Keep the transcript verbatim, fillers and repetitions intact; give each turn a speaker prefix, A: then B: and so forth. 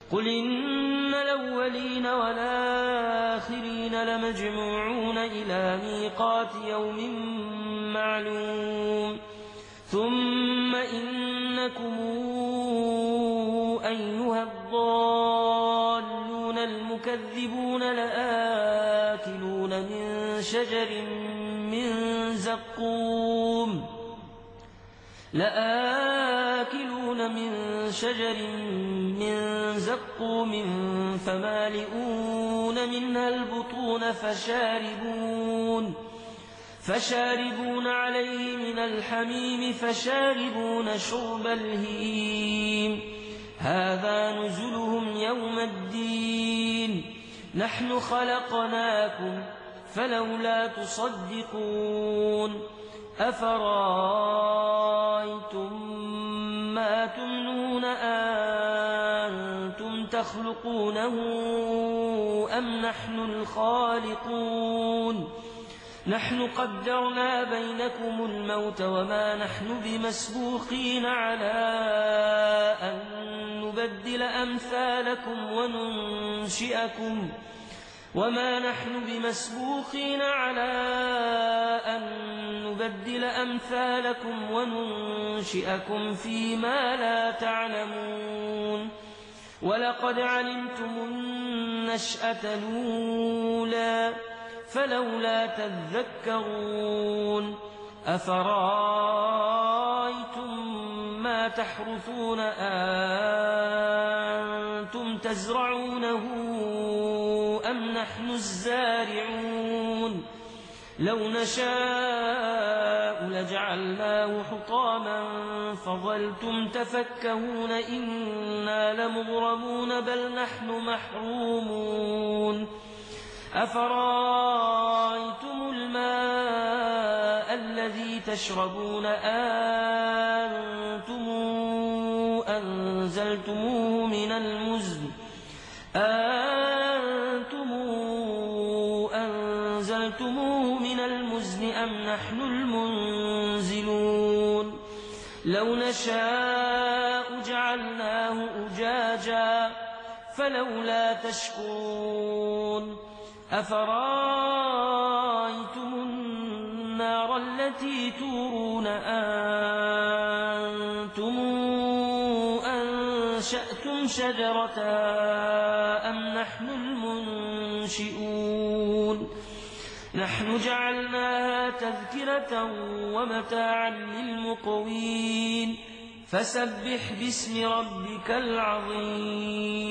A: قل إن الأولين والآخرين لمجموعون إلى ميقات يوم معلوم ثم إنكم أيها الضالون المكذبون لآكلون من شجر من زقوم لآكلون من شجر من زقوم فمالئون منها البطون فشاربون فشاربون عليه من الحميم فشاربون شرب الهيم هذا نزلهم يوم الدين نحن خلقناكم فلولا تصدقون أفرأيتم ما تمنون أنتم تخلقونه أم نحن الخالقون نحن قدرنا بينكم الموت وما نحن بمسبوقين على أن نبدل أمثالكم وننشئكم وما نحن بمسبوقين على أن نبدل أمثالكم وننشئكم فيما لا تعلمون ولقد علمتم النشأة الأولى فلولا تذكرون أفرأيتم ما تحرثون أنتم تزرعونه أم نحن الزارعون لو نشاء لجعلناه حطاما فظلتم تفكهون إنا لمغرمون بل نحن محرومون أفرأيتم الماء الذي تشربون أنتم أنزلتموه من المزن أنتم أنزلتموه من المزن أم نحن المنزلون لو نشاء جعلناه أجاجا فلولا تشكرون أفرأيتم النار التي تورون أنتم أنشأتم شجرتها أم نحن المنشئون نحن جعلناها تذكرة ومتاعا للمقوين فسبح باسم ربك العظيم